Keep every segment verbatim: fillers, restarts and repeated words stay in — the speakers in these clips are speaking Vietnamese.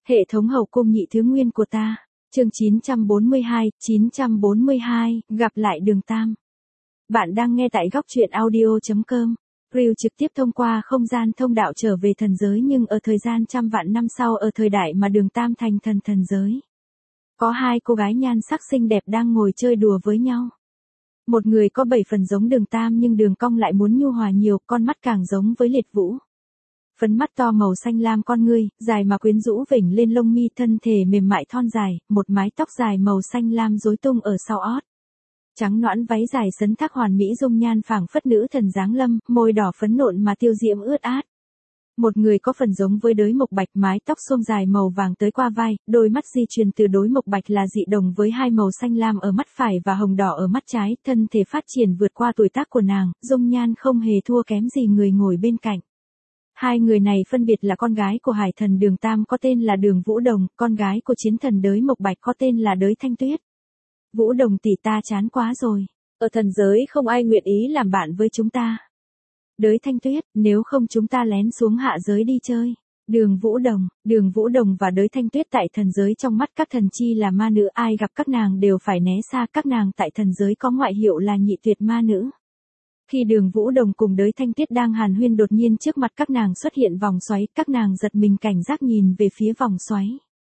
Hệ thống hậu cung nhị thứ nguyên của ta. Chương chín trăm bốn mươi hai, chín trăm bốn mươi hai, gặp lại Đường Tam. Bạn đang nghe tại góc truyện audio chấm com. Reel trực tiếp thông qua không gian thông đạo trở về thần giới, nhưng ở thời gian trăm vạn năm sau, ở thời đại mà Đường Tam thành thần thần giới. Có hai cô gái nhan sắc xinh đẹp đang ngồi chơi đùa với nhau. Một người có bảy phần giống Đường Tam nhưng đường cong lại muốn nhu hòa nhiều, con mắt càng giống với Liệt Vũ. Phấn mắt to màu xanh lam, con ngươi dài mà quyến rũ vểnh lên lông mi, thân thể mềm mại thon dài, một mái tóc dài màu xanh lam rối tung ở sau ót. Trắng nõn váy dài sấn thác hoàn mỹ, dung nhan phảng phất nữ thần giáng lâm, môi đỏ phấn nộn mà tiêu diễm ướt át. Một người có phần giống với Đới Mộc Bạch, mái tóc xôm dài màu vàng tới qua vai, đôi mắt di truyền từ Đới Mộc Bạch là dị đồng với hai màu xanh lam ở mắt phải và hồng đỏ ở mắt trái, thân thể phát triển vượt qua tuổi tác của nàng, dung nhan không hề thua kém gì người ngồi bên cạnh. Hai người này phân biệt là con gái của hải thần Đường Tam có tên là Đường Vũ Đồng, con gái của chiến thần Đới Mộc Bạch có tên là Đới Thanh Tuyết. Vũ Đồng tỷ, ta chán quá rồi. Ở thần giới không ai nguyện ý làm bạn với chúng ta. Đới Thanh Tuyết, nếu không chúng ta lén xuống hạ giới đi chơi. Đường Vũ Đồng, Đường Vũ Đồng và Đới Thanh Tuyết tại thần giới trong mắt các thần chi là ma nữ, ai gặp các nàng đều phải né xa, các nàng tại thần giới có ngoại hiệu là nhị tuyệt ma nữ. Khi Đường Vũ Đồng cùng Đới Thanh Tuyết đang hàn huyên, đột nhiên trước mặt các nàng xuất hiện vòng xoáy, các nàng giật mình cảnh giác nhìn về phía vòng xoáy.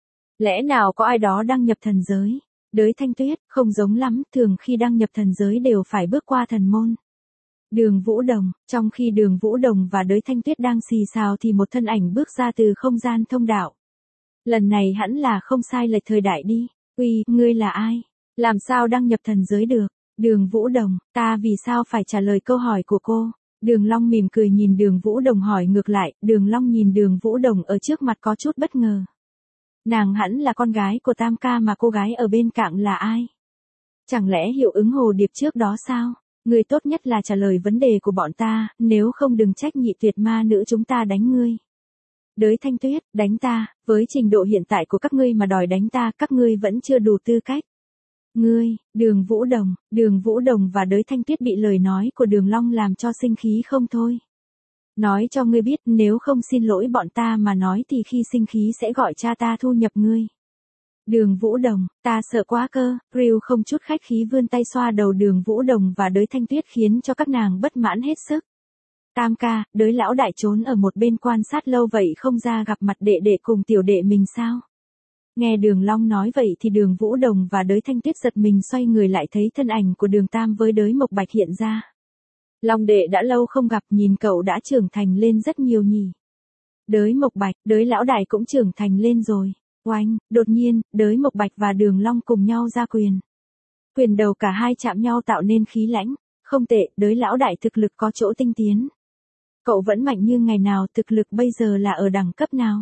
Lẽ nào có ai đó đăng nhập thần giới? Đới Thanh Tuyết, không giống lắm, thường khi đăng nhập thần giới đều phải bước qua thần môn. Đường Vũ Đồng, trong khi Đường Vũ Đồng và Đới Thanh Tuyết đang xì xào thì một thân ảnh bước ra từ không gian thông đạo. Lần này hẳn là không sai lệch thời đại đi. Uy, ngươi là ai? Làm sao đăng nhập thần giới được? Đường Vũ Đồng, ta vì sao phải trả lời câu hỏi của cô? Đường Long mỉm cười nhìn Đường Vũ Đồng hỏi ngược lại, Đường Long nhìn Đường Vũ Đồng ở trước mặt có chút bất ngờ. Nàng hẳn là con gái của Tam ca, mà cô gái ở bên cạnh là ai? Chẳng lẽ hiệu ứng hồ điệp trước đó sao? Ngươi tốt nhất là trả lời vấn đề của bọn ta, nếu không đừng trách nhị tuyệt ma nữ chúng ta đánh ngươi. Đới Thanh Tuyết, đánh ta, với trình độ hiện tại của các ngươi mà đòi đánh ta, các ngươi vẫn chưa đủ tư cách. Ngươi, Đường Vũ Đồng, Đường Vũ Đồng và Đới Thanh Tuyết bị lời nói của Đường Long làm cho sinh khí không thôi. Nói cho ngươi biết, nếu không xin lỗi bọn ta mà nói thì khi sinh khí sẽ gọi cha ta thu nhập ngươi. Đường Vũ Đồng, ta sợ quá cơ. Reel không chút khách khí vươn tay xoa đầu Đường Vũ Đồng và Đới Thanh Tuyết khiến cho các nàng bất mãn hết sức. Tam ca, Đới lão đại trốn ở một bên quan sát lâu vậy không ra gặp mặt đệ đệ cùng tiểu đệ mình sao? Nghe Đường Long nói vậy thì Đường Vũ Đồng và Đới Thanh Tuyết giật mình xoay người lại, thấy thân ảnh của Đường Tam với Đới Mộc Bạch hiện ra. Long đệ đã lâu không gặp, nhìn cậu đã trưởng thành lên rất nhiều nhỉ. Đới Mộc Bạch, Đới lão đại cũng trưởng thành lên rồi. Oanh, đột nhiên, Đới Mộc Bạch và Đường Long cùng nhau ra quyền. Quyền đầu cả hai chạm nhau tạo nên khí lãnh. Không tệ, Đới lão đại thực lực có chỗ tinh tiến. Cậu vẫn mạnh như ngày nào, thực lực bây giờ là ở đẳng cấp nào?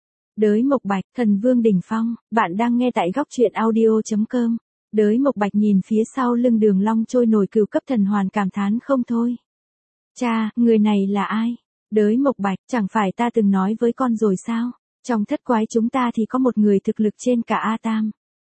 Đới Mộc Bạch, thần vương đỉnh phong, bạn đang nghe tại góc truyện audio chấm com. Đới Mộc Bạch nhìn phía sau lưng Đường Long trôi nổi cửu cấp thần hoàn, cảm thán không thôi. Cha, người này là ai? Đới Mộc Bạch, chẳng phải ta từng nói với con rồi sao? Trong thất quái chúng ta thì có một người thực lực trên cả A Tam.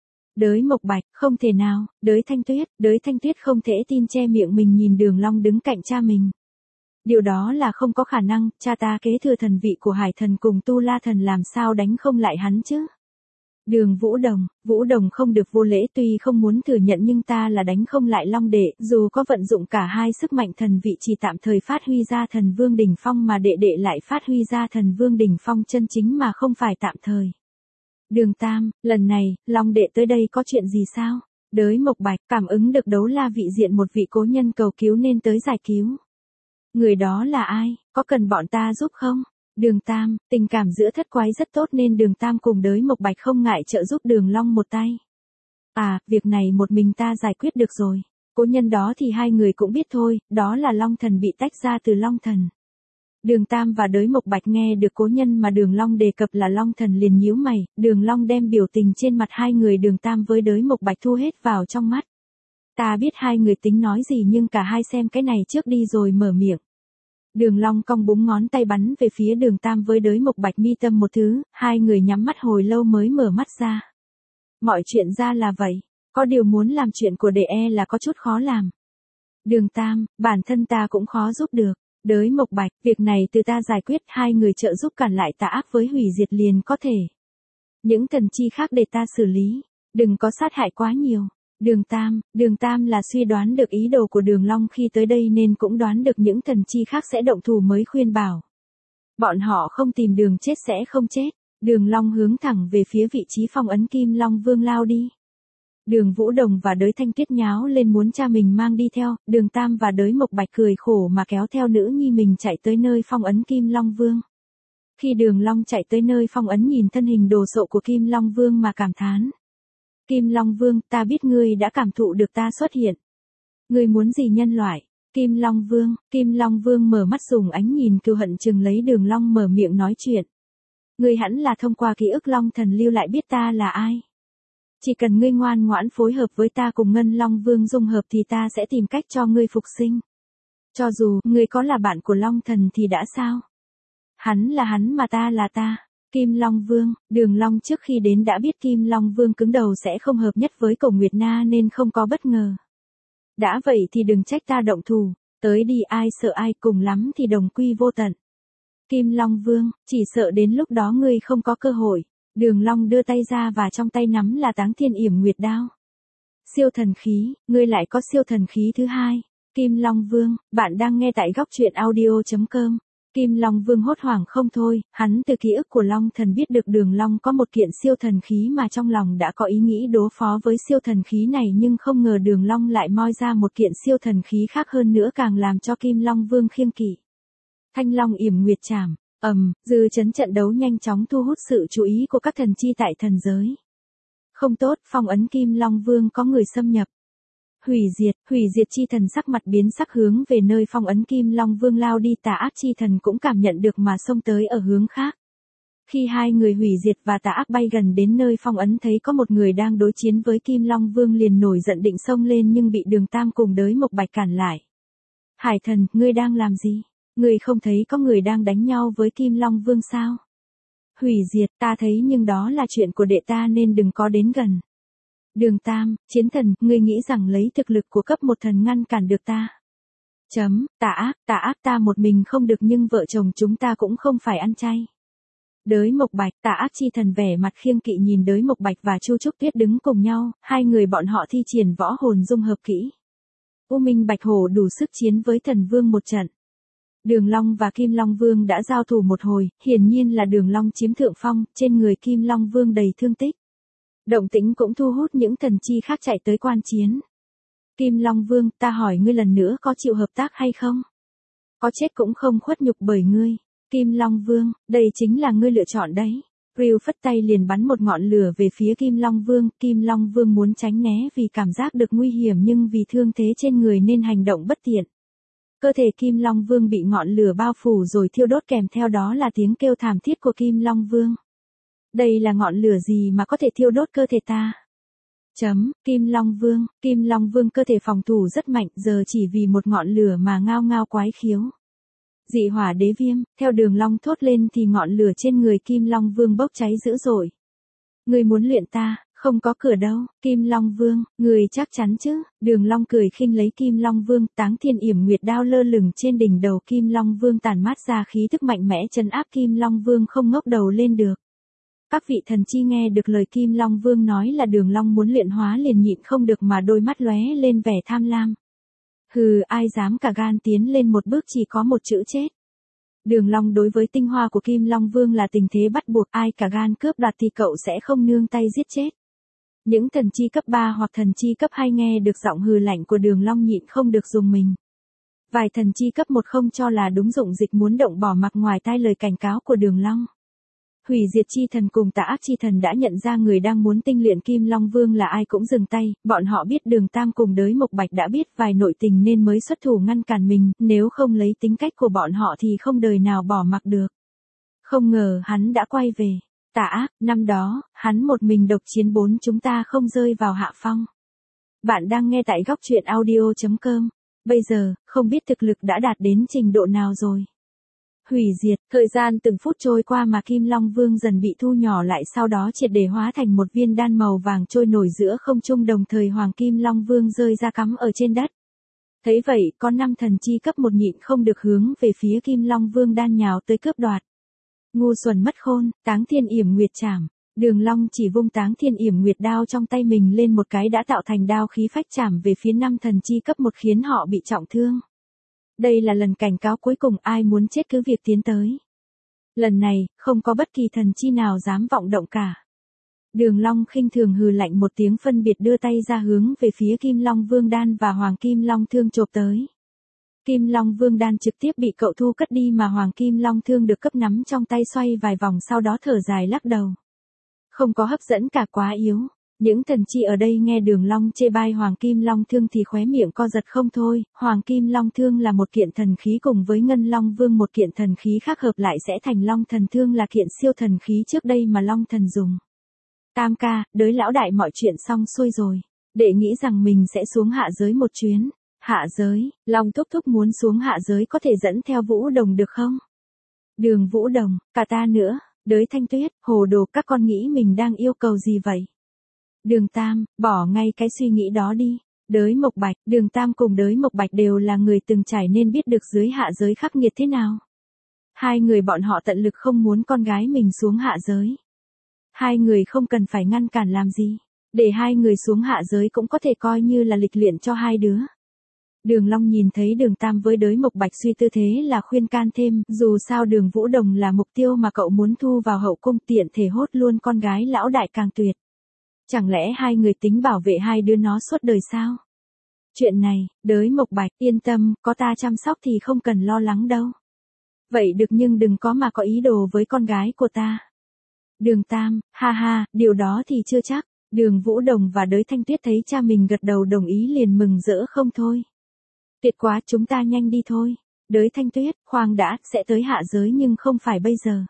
Đới Mộc Bạch, không thể nào. Đới Thanh Tuyết, Đới Thanh Tuyết không thể tin, che miệng mình nhìn Đường Long đứng cạnh cha mình. Điều đó là không có khả năng, cha ta kế thừa thần vị của hải thần cùng tu la thần, làm sao đánh không lại hắn chứ? Đường Vũ Đồng, Vũ Đồng không được vô lễ, tuy không muốn thừa nhận nhưng ta là đánh không lại Long đệ, dù có vận dụng cả hai sức mạnh thần vị chỉ tạm thời phát huy ra thần vương đỉnh phong, mà đệ đệ lại phát huy ra thần vương đỉnh phong chân chính mà không phải tạm thời. Đường Tam, lần này, Long đệ tới đây có chuyện gì sao? Đới Mộc Bạch, cảm ứng được đấu la vị diện một vị cố nhân cầu cứu nên tới giải cứu. Người đó là ai, có cần bọn ta giúp không? Đường Tam, tình cảm giữa thất quái rất tốt nên Đường Tam cùng Đới Mộc Bạch không ngại trợ giúp Đường Long một tay. À, việc này một mình ta giải quyết được rồi. Cố nhân đó thì hai người cũng biết thôi, đó là Long Thần bị tách ra từ Long Thần. Đường Tam và Đới Mộc Bạch nghe được cố nhân mà Đường Long đề cập là Long Thần liền nhíu mày, Đường Long đem biểu tình trên mặt hai người Đường Tam với Đới Mộc Bạch thu hết vào trong mắt. Ta biết hai người tính nói gì nhưng cả hai xem cái này trước đi rồi mở miệng. Đường Long cong búng ngón tay bắn về phía Đường Tam với Đới Mộc Bạch, mi tâm một thứ, hai người nhắm mắt hồi lâu mới mở mắt ra. Mọi chuyện ra là vậy, có điều muốn làm chuyện của đệ e là có chút khó làm. Đường Tam, bản thân ta cũng khó giúp được. Đới Mộc Bạch, việc này từ ta giải quyết, hai người trợ giúp cản lại tà ác với hủy diệt liền có thể. Những thần chi khác để ta xử lý, đừng có sát hại quá nhiều. Đường Tam, Đường Tam là suy đoán được ý đồ của Đường Long khi tới đây nên cũng đoán được những thần chi khác sẽ động thủ mới khuyên bảo. Bọn họ không tìm đường chết sẽ không chết. Đường Long hướng thẳng về phía vị trí phong ấn Kim Long Vương lao đi. Đường Vũ Đồng và Đới Thanh Tuyết nháo lên muốn cha mình mang đi theo, Đường Tam và Đới Mộc Bạch cười khổ mà kéo theo nữ nhi mình chạy tới nơi phong ấn Kim Long Vương. Khi Đường Long chạy tới nơi phong ấn nhìn thân hình đồ sộ của Kim Long Vương mà cảm thán. Kim Long Vương, ta biết ngươi đã cảm thụ được ta xuất hiện. Ngươi muốn gì nhân loại? Kim Long Vương, Kim Long Vương mở mắt dùng ánh nhìn cừu hận chừng lấy Đường Long mở miệng nói chuyện. Ngươi hẳn là thông qua ký ức Long Thần lưu lại biết ta là ai. Chỉ cần ngươi ngoan ngoãn phối hợp với ta cùng Ngân Long Vương dung hợp thì ta sẽ tìm cách cho ngươi phục sinh. Cho dù ngươi có là bạn của Long Thần thì đã sao? Hắn là hắn mà ta là ta. Kim Long Vương, Đường Long trước khi đến đã biết Kim Long Vương cứng đầu sẽ không hợp nhất với Cổ Nguyệt Na nên không có bất ngờ. Đã vậy thì đừng trách ta động thủ, tới đi ai sợ ai cùng lắm thì đồng quy vô tận. Kim Long Vương, chỉ sợ đến lúc đó ngươi không có cơ hội. Đường Long đưa tay ra và trong tay nắm là Táng Thiên Yểm Nguyệt đao. Siêu thần khí, ngươi lại có siêu thần khí thứ hai. Kim Long Vương, bạn đang nghe tại góc truyện audio chấm com. Kim Long Vương hốt hoảng không thôi, hắn từ ký ức của Long Thần biết được Đường Long có một kiện siêu thần khí mà trong lòng đã có ý nghĩ đối phó với siêu thần khí này nhưng không ngờ Đường Long lại moi ra một kiện siêu thần khí khác hơn nữa càng làm cho Kim Long Vương khiêng kỵ. Thanh Long Yểm Nguyệt Trảm, ầm, um, dư chấn trận đấu nhanh chóng thu hút sự chú ý của các thần chi tại thần giới. Không tốt, phong ấn Kim Long Vương có người xâm nhập. Hủy diệt, hủy diệt chi thần sắc mặt biến sắc hướng về nơi phong ấn Kim Long Vương lao đi, tà ác chi thần cũng cảm nhận được mà xông tới ở hướng khác. Khi hai người hủy diệt và tà ác bay gần đến nơi phong ấn thấy có một người đang đối chiến với Kim Long Vương liền nổi giận định xông lên nhưng bị Đường Tam cùng Đới Mộc Bạch cản lại. Hải thần, ngươi đang làm gì? Ngươi không thấy có người đang đánh nhau với Kim Long Vương sao? Hủy diệt, ta thấy nhưng đó là chuyện của đệ ta nên đừng có đến gần. Đường Tam, chiến thần, ngươi nghĩ rằng lấy thực lực của cấp một thần ngăn cản được ta? Chấm, tà ác, tà ác ta một mình không được nhưng vợ chồng chúng ta cũng không phải ăn chay. Đới Mộc Bạch, tà ác chi thần vẻ mặt khiêng kỵ nhìn Đới Mộc Bạch và Chu Trúc Tuyết đứng cùng nhau, hai người bọn họ thi triển võ hồn dung hợp kỹ. U Minh Bạch Hổ đủ sức chiến với thần vương một trận. Đường Long và Kim Long Vương đã giao thủ một hồi, hiển nhiên là Đường Long chiếm thượng phong, trên người Kim Long Vương đầy thương tích. Động tĩnh cũng thu hút những thần chi khác chạy tới quan chiến. Kim Long Vương, ta hỏi ngươi lần nữa có chịu hợp tác hay không? Có chết cũng không khuất nhục bởi ngươi. Kim Long Vương, đây chính là ngươi lựa chọn đấy. Ryu phất tay liền bắn một ngọn lửa về phía Kim Long Vương. Kim Long Vương muốn tránh né vì cảm giác được nguy hiểm nhưng vì thương thế trên người nên hành động bất tiện. Cơ thể Kim Long Vương bị ngọn lửa bao phủ rồi thiêu đốt kèm theo đó là tiếng kêu thảm thiết của Kim Long Vương. Đây là ngọn lửa gì mà có thể thiêu đốt cơ thể ta? Chấm, Kim Long Vương, Kim Long Vương cơ thể phòng thủ rất mạnh giờ chỉ vì một ngọn lửa mà ngao ngao quái khiếu. Dị hỏa đế viêm, theo Đường Long thốt lên thì ngọn lửa trên người Kim Long Vương bốc cháy dữ dội. Ngươi muốn luyện ta, không có cửa đâu, Kim Long Vương, người chắc chắn chứ? Đường Long cười khinh lấy Kim Long Vương, Táng Thiên Yểm Nguyệt đao lơ lửng trên đỉnh đầu Kim Long Vương tản mát ra khí tức mạnh mẽ trấn áp Kim Long Vương không ngóc đầu lên được. Các vị thần chi nghe được lời Kim Long Vương nói là Đường Long muốn luyện hóa liền nhịn không được mà đôi mắt lóe lên vẻ tham lam. Hừ, ai dám cả gan tiến lên một bước chỉ có một chữ chết. Đường Long đối với tinh hoa của Kim Long Vương là tình thế bắt buộc, ai cả gan cướp đoạt thì cậu sẽ không nương tay giết chết. Những thần chi cấp ba hoặc thần chi cấp hai nghe được giọng hừ lạnh của Đường Long nhịn không được dùng mình. Vài thần chi cấp một không cho là đúng dụng dịch muốn động bỏ mặc ngoài tai lời cảnh cáo của Đường Long. Hủy diệt chi thần cùng tà ác chi thần đã nhận ra người đang muốn tinh luyện Kim Long Vương là ai cũng dừng tay, bọn họ biết Đường Tam cùng Đới Mộc Bạch đã biết vài nội tình nên mới xuất thủ ngăn cản mình, nếu không lấy tính cách của bọn họ thì không đời nào bỏ mặc được. Không ngờ hắn đã quay về. Tà ác, năm đó, hắn một mình độc chiến bốn chúng ta không rơi vào hạ phong. Bạn đang nghe tại góc truyện audio chấm com. Bây giờ, không biết thực lực đã đạt đến trình độ nào rồi. Hủy diệt, thời gian từng phút trôi qua mà Kim Long Vương dần bị thu nhỏ lại sau đó triệt để hóa thành một viên đan màu vàng trôi nổi giữa không trung đồng thời Hoàng Kim Long Vương rơi ra cắm ở trên đất. Thấy vậy, có năm thần chi cấp một nhịn không được hướng về phía Kim Long Vương đan nhào tới cướp đoạt. Ngu xuẩn mất khôn, Táng Thiên Yểm Nguyệt Trảm. Đường Long chỉ vung Táng Thiên Yểm Nguyệt đao trong tay mình lên một cái đã tạo thành đao khí phách chạm về phía năm thần chi cấp một khiến họ bị trọng thương. Đây là lần cảnh cáo cuối cùng, ai muốn chết cứ việc tiến tới. Lần này, không có bất kỳ thần chi nào dám vọng động cả. Đường Long khinh thường hừ lạnh một tiếng phân biệt đưa tay ra hướng về phía Kim Long Vương Đan và Hoàng Kim Long Thương chộp tới. Kim Long Vương Đan trực tiếp bị cậu thu cất đi mà Hoàng Kim Long Thương được cấp nắm trong tay xoay vài vòng sau đó thở dài lắc đầu. Không có hấp dẫn cả, quá yếu. Những thần chi ở đây nghe Đường Long chê bai Hoàng Kim Long Thương thì khóe miệng co giật không thôi. Hoàng Kim Long Thương là một kiện thần khí cùng với Ngân Long Vương một kiện thần khí khác hợp lại sẽ thành Long Thần Thương là kiện siêu thần khí trước đây mà Long Thần dùng. Tam ca, đới lão đại mọi chuyện xong xuôi rồi. Đệ nghĩ rằng mình sẽ xuống hạ giới một chuyến. Hạ giới, Long thúc thúc muốn xuống hạ giới có thể dẫn theo Vũ Đồng được không? Đường Vũ Đồng, cả ta nữa. Đới Thanh Tuyết, hồ đồ, các con nghĩ mình đang yêu cầu gì vậy? Đường Tam, bỏ ngay cái suy nghĩ đó đi. Đới Mộc Bạch, Đường Tam cùng Đới Mộc Bạch đều là người từng trải nên biết được dưới hạ giới khắc nghiệt thế nào. Hai người bọn họ tận lực không muốn con gái mình xuống hạ giới. Hai người không cần phải ngăn cản làm gì. Để hai người xuống hạ giới cũng có thể coi như là lịch luyện cho hai đứa. Đường Long nhìn thấy Đường Tam với Đới Mộc Bạch suy tư thế là khuyên can thêm, dù sao Đường Vũ Đồng là mục tiêu mà cậu muốn thu vào hậu cung, tiện thể hốt luôn con gái lão đại càng tuyệt. Chẳng lẽ hai người tính bảo vệ hai đứa nó suốt đời sao? Chuyện này, Đới Mộc Bạch yên tâm, có ta chăm sóc thì không cần lo lắng đâu. Vậy được, nhưng đừng có mà có ý đồ với con gái của ta. Đường Tam, ha ha, điều đó thì chưa chắc. Đường Vũ Đồng và Đới Thanh Tuyết thấy cha mình gật đầu đồng ý liền mừng rỡ không thôi. Tuyệt quá, chúng ta nhanh đi thôi. Đới Thanh Tuyết, khoan đã, sẽ tới hạ giới nhưng không phải bây giờ.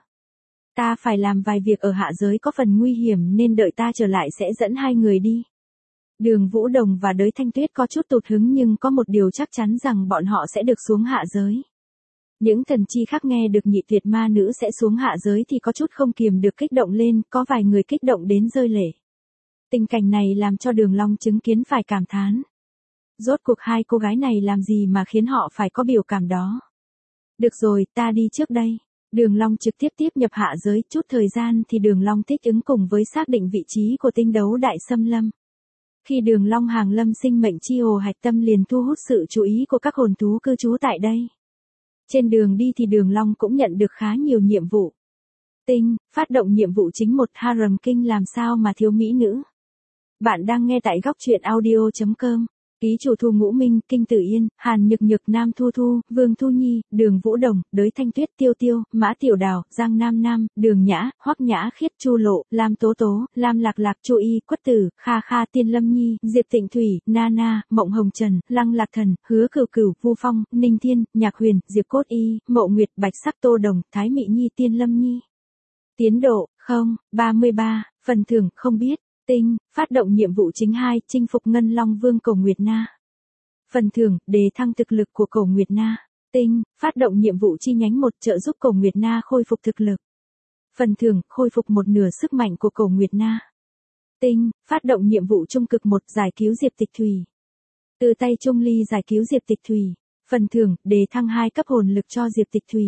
Ta phải làm vài việc ở hạ giới có phần nguy hiểm nên đợi ta trở lại sẽ dẫn hai người đi. Đường Vũ Đồng và Đới Thanh Tuyết có chút tụt hứng nhưng có một điều chắc chắn rằng bọn họ sẽ được xuống hạ giới. Những thần chi khác nghe được nhị tuyệt ma nữ sẽ xuống hạ giới thì có chút không kiềm được kích động lên, có vài người kích động đến rơi lệ. Tình cảnh này làm cho Đường Long chứng kiến phải cảm thán. Rốt cuộc hai cô gái này làm gì mà khiến họ phải có biểu cảm đó. Được rồi, ta đi trước đây. Đường Long trực tiếp tiếp nhập hạ giới, chút thời gian thì Đường Long thích ứng cùng với xác định vị trí của tinh đấu đại xâm lâm. Khi Đường Long hàng lâm sinh mệnh chi hồ hạch tâm liền thu hút sự chú ý của các hồn thú cư trú tại đây. Trên đường đi thì Đường Long cũng nhận được khá nhiều nhiệm vụ. Tinh, phát động nhiệm vụ chính một harem kinh làm sao mà thiếu mỹ nữ. Bạn đang nghe tại góc truyện audio chấm com. Ký chủ Thu Ngũ Minh, Kinh Tử Yên, Hàn Nhược Nhược, Nam Thu Thu, Vương Thu Nhi, Đường Vũ Đồng, Đới Thanh Tuyết, Tiêu Tiêu, Mã Tiểu Đào, Giang Nam Nam, Đường Nhã, Hoắc Nhã Khiết, Chu Lộ, Lam Tố Tố, Lam Lạc Lạc, Chu Y, Quất Tử, Kha Kha, Tiên Lâm Nhi, Diệp Tịnh Thủy, Nana, Mộng Hồng Trần, Lăng Lạc Thần, Hứa Cửu Cửu, Vu Phong, Ninh Thiên, Nhạc Huyền, Diệp Cốt Y, Mộ Nguyệt, Bạch Sắc Tô Đồng, Thái Mị Nhi, Tiên Lâm Nhi. Tiến độ, không, ba mươi ba, phần thưởng, không biết. Tinh, phát động nhiệm vụ chính hai, chinh phục Ngân Long Vương Cổ Nguyệt Na. Phần thưởng, đề thăng thực lực của Cổ Nguyệt Na. Tinh, phát động nhiệm vụ chi nhánh một, trợ giúp Cổ Nguyệt Na khôi phục thực lực. Phần thưởng, khôi phục một nửa sức mạnh của Cổ Nguyệt Na. Tinh, phát động nhiệm vụ trung cực một, giải cứu Diệp Tịch Thủy. Từ tay Trung Ly giải cứu Diệp Tịch Thủy. Phần thưởng, đề thăng hai cấp hồn lực cho Diệp Tịch Thủy.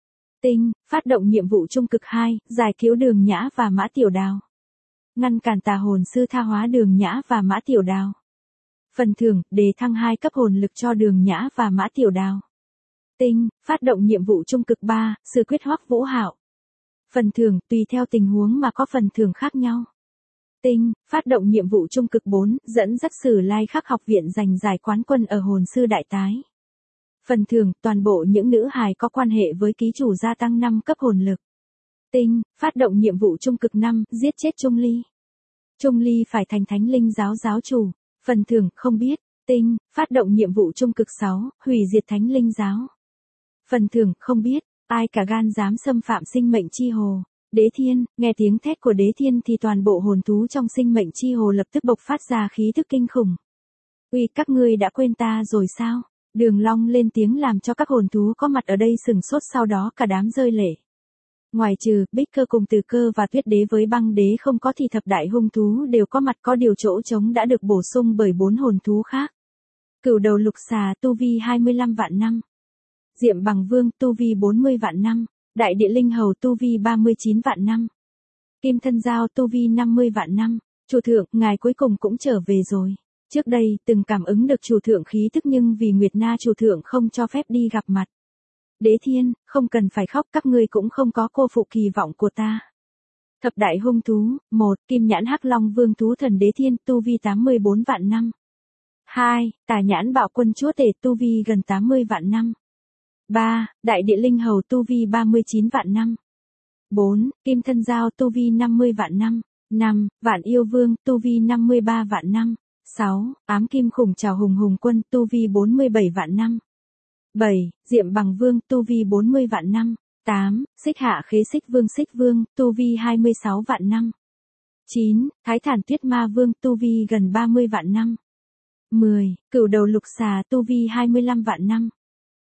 Tinh, phát động nhiệm vụ trung cực hai, giải cứu Đường Nhã và Mã Tiểu Đào. Ngăn cản tà hồn sư tha hóa Đường Nhã và Mã Tiểu Đào. Phần thưởng, đề thăng hai cấp hồn lực cho Đường Nhã và Mã Tiểu Đào. Tinh, phát động nhiệm vụ trung cực ba, sư quyết Hoắc Vũ Hạo. Phần thưởng, tùy theo tình huống mà có phần thưởng khác nhau. Tinh, phát động nhiệm vụ trung cực bốn, dẫn dắt Sử Lai Khắc học viện giành giải quán quân ở hồn sư đại tái. Phần thưởng, toàn bộ những nữ hài có quan hệ với ký chủ gia tăng năm cấp hồn lực. Tinh, phát động nhiệm vụ trung cực năm, giết chết Trung Ly. Trung Ly phải thành Thánh Linh giáo giáo chủ. Phần thưởng, không biết. Tinh, phát động nhiệm vụ trung cực sáu, hủy diệt Thánh Linh giáo. Phần thưởng, không biết. Ai cả gan dám xâm phạm sinh mệnh chi hồ. Đế Thiên, nghe tiếng thét của Đế Thiên thì toàn bộ hồn thú trong sinh mệnh chi hồ lập tức bộc phát ra khí thức kinh khủng. Uy, các ngươi đã quên ta rồi sao? Đường Long lên tiếng làm cho các hồn thú có mặt ở đây sừng sốt, sau đó cả đám rơi lệ. Ngoài trừ Bích Cơ cùng Từ Cơ và Tuyết Đế với Băng Đế không có thì thập đại hung thú đều có mặt, có điều chỗ trống đã được bổ sung bởi bốn hồn thú khác. Cửu đầu lục xà tu vi hai mươi lăm vạn năm. Diệm Bằng Vương tu vi bốn mươi vạn năm. Đại địa linh hầu tu vi ba mươi chín vạn năm. Kim thân giao tu vi năm mươi vạn năm. Chủ thượng, ngài cuối cùng cũng trở về rồi. Trước đây, từng cảm ứng được chủ thượng khí tức nhưng vì Nguyệt Na chủ thượng không cho phép đi gặp mặt. Đế Thiên, không cần phải khóc, các ngươi cũng không có cô phụ kỳ vọng của ta. Thập đại hung thú, một, Kim nhãn hắc long vương thú thần Đế Thiên, tu vi tám mươi bốn vạn năm. hai, Tà nhãn bạo quân chúa tể, tu vi gần tám mươi vạn năm. ba, Đại địa linh hầu, tu vi ba mươi chín vạn năm. bốn, Kim thân giao, tu vi năm mươi vạn năm. năm, Vạn yêu vương, tu vi năm mươi ba vạn năm. sáu, Ám kim khủng trảo hùng hùng quân, tu vi bốn mươi bảy vạn năm. bảy, Diệm bằng vương, tu vi bốn mươi vạn năm. tám, Xích hạ khế xích vương xích vương, tu vi hai mươi sáu vạn năm. chín, Thái thản tuyết ma vương, tu vi gần ba mươi vạn năm. mười, Cửu đầu lục xà, tu vi hai mươi lăm vạn năm.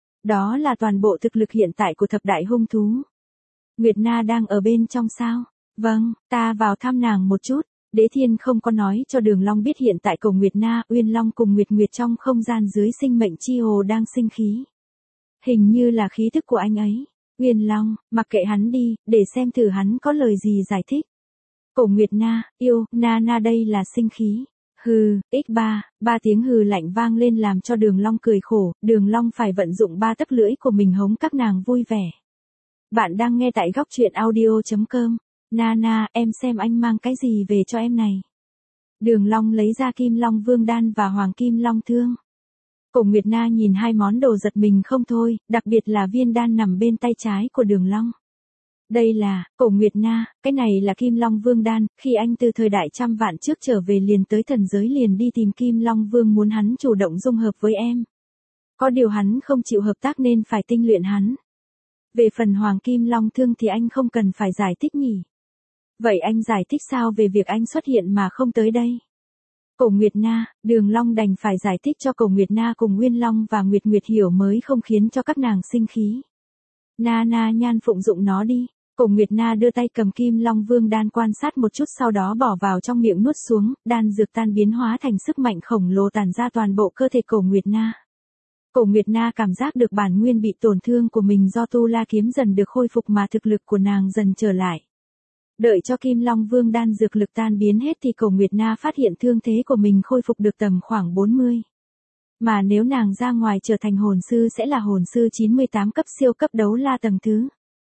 Đó là toàn bộ thực lực hiện tại của thập đại hung thú. Nguyệt Na đang ở bên trong sao? Vâng, ta vào thăm nàng một chút. Đế Thiên không có nói cho Đường Long biết hiện tại cổ Nguyệt Na, Uyên Long cùng Nguyệt Nguyệt trong không gian dưới sinh mệnh chi hồ đang sinh khí. Hình như là khí thức của anh ấy. Uyên Long, mặc kệ hắn đi, để xem thử hắn có lời gì giải thích. Cổ Nguyệt Na, yêu, Na Na đây là sinh khí. Hừ, x ba, ba tiếng hừ lạnh vang lên làm cho Đường Long cười khổ, Đường Long phải vận dụng ba tấc lưỡi của mình hống các nàng vui vẻ. Bạn đang nghe tại góc truyện audio chấm com. Nana, em xem anh mang cái gì về cho em này. Đường Long lấy ra Kim Long Vương Đan và Hoàng Kim Long Thương. Cổ Nguyệt Na nhìn hai món đồ giật mình không thôi, đặc biệt là viên đan nằm bên tay trái của Đường Long. Đây là, Cổ Nguyệt Na, cái này là Kim Long Vương Đan, khi anh từ thời đại trăm vạn trước trở về liền tới thần giới liền đi tìm Kim Long Vương muốn hắn chủ động dung hợp với em. Có điều hắn không chịu hợp tác nên phải tinh luyện hắn. Về phần Hoàng Kim Long Thương thì anh không cần phải giải thích nhỉ. Vậy anh giải thích sao về việc anh xuất hiện mà không tới đây? Cổ Nguyệt Na, Đường Long đành phải giải thích cho Cổ Nguyệt Na cùng Nguyên Long và Nguyệt Nguyệt hiểu mới không khiến cho các nàng sinh khí. Na Na nhan phụng dụng nó đi. Cổ Nguyệt Na đưa tay cầm Kim Long Vương Đan quan sát một chút sau đó bỏ vào trong miệng nuốt xuống, đan dược tan biến hóa thành sức mạnh khổng lồ tản ra toàn bộ cơ thể Cổ Nguyệt Na. Cổ Nguyệt Na cảm giác được bản nguyên bị tổn thương của mình do tu la kiếm dần được khôi phục mà thực lực của nàng dần trở lại. Đợi cho Kim Long Vương Đan dược lực tan biến hết thì Cổ Nguyệt Na phát hiện thương thế của mình khôi phục được tầm khoảng bốn mươi. Mà nếu nàng ra ngoài trở thành hồn sư sẽ là hồn sư chín mươi tám cấp siêu cấp đấu la tầng thứ.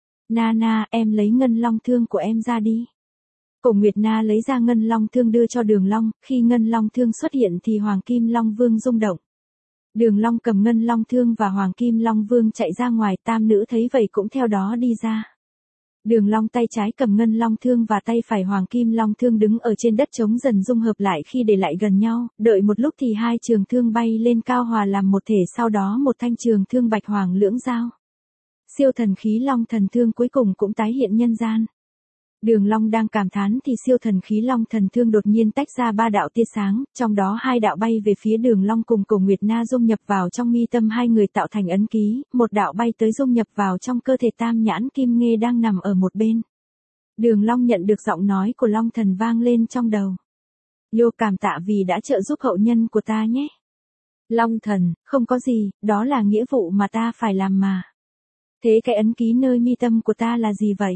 Nana, em lấy ngân long thương của em ra đi. Cổ Nguyệt Na lấy ra ngân long thương đưa cho Đường Long, khi ngân long thương xuất hiện thì Hoàng Kim Long Vương rung động. Đường Long cầm ngân long thương và Hoàng Kim Long Vương chạy ra ngoài, tam nữ thấy vậy cũng theo đó đi ra. Đường Long tay trái cầm ngân long thương và tay phải Hoàng Kim Long Thương đứng ở trên đất trống dần dung hợp lại khi để lại gần nhau, đợi một lúc thì hai trường thương bay lên cao hòa làm một thể, sau đó một thanh trường thương bạch hoàng lưỡng giao. Siêu thần khí Long Thần Thương cuối cùng cũng tái hiện nhân gian. Đường Long đang cảm thán thì siêu thần khí Long Thần Thương đột nhiên tách ra ba đạo tia sáng, trong đó hai đạo bay về phía Đường Long cùng Cổ Nguyệt Na dung nhập vào trong mi tâm hai người tạo thành ấn ký, một đạo bay tới dung nhập vào trong cơ thể Tam Nhãn Kim Nghê đang nằm ở một bên. Đường Long nhận được giọng nói của Long Thần vang lên trong đầu. Yo, cảm tạ vì đã trợ giúp hậu nhân của ta nhé. Long Thần, không có gì, đó là nghĩa vụ mà ta phải làm mà. Thế cái ấn ký nơi mi tâm của ta là gì vậy?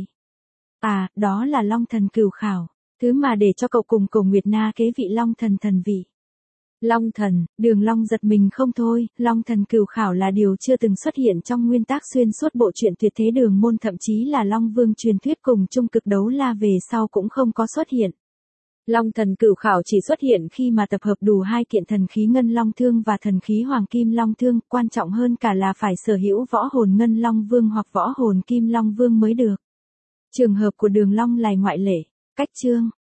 À, đó là Long Thần Cửu Khảo, thứ mà để cho cậu cùng Cổ Nguyệt Na kế vị Long Thần thần vị. Long Thần, Đường Long giật mình không thôi, Long Thần Cửu Khảo là điều chưa từng xuất hiện trong nguyên tác xuyên suốt bộ truyện Tuyệt Thế Đường Môn, thậm chí là Long Vương truyền thuyết cùng Trung Cực Đấu La về sau cũng không có xuất hiện. Long Thần Cửu Khảo chỉ xuất hiện khi mà tập hợp đủ hai kiện thần khí Ngân Long Thương và thần khí Hoàng Kim Long Thương, quan trọng hơn cả là phải sở hữu võ hồn Ngân Long Vương hoặc võ hồn Kim Long Vương mới được. Trường hợp của Đường Long là ngoại lệ. Cách chương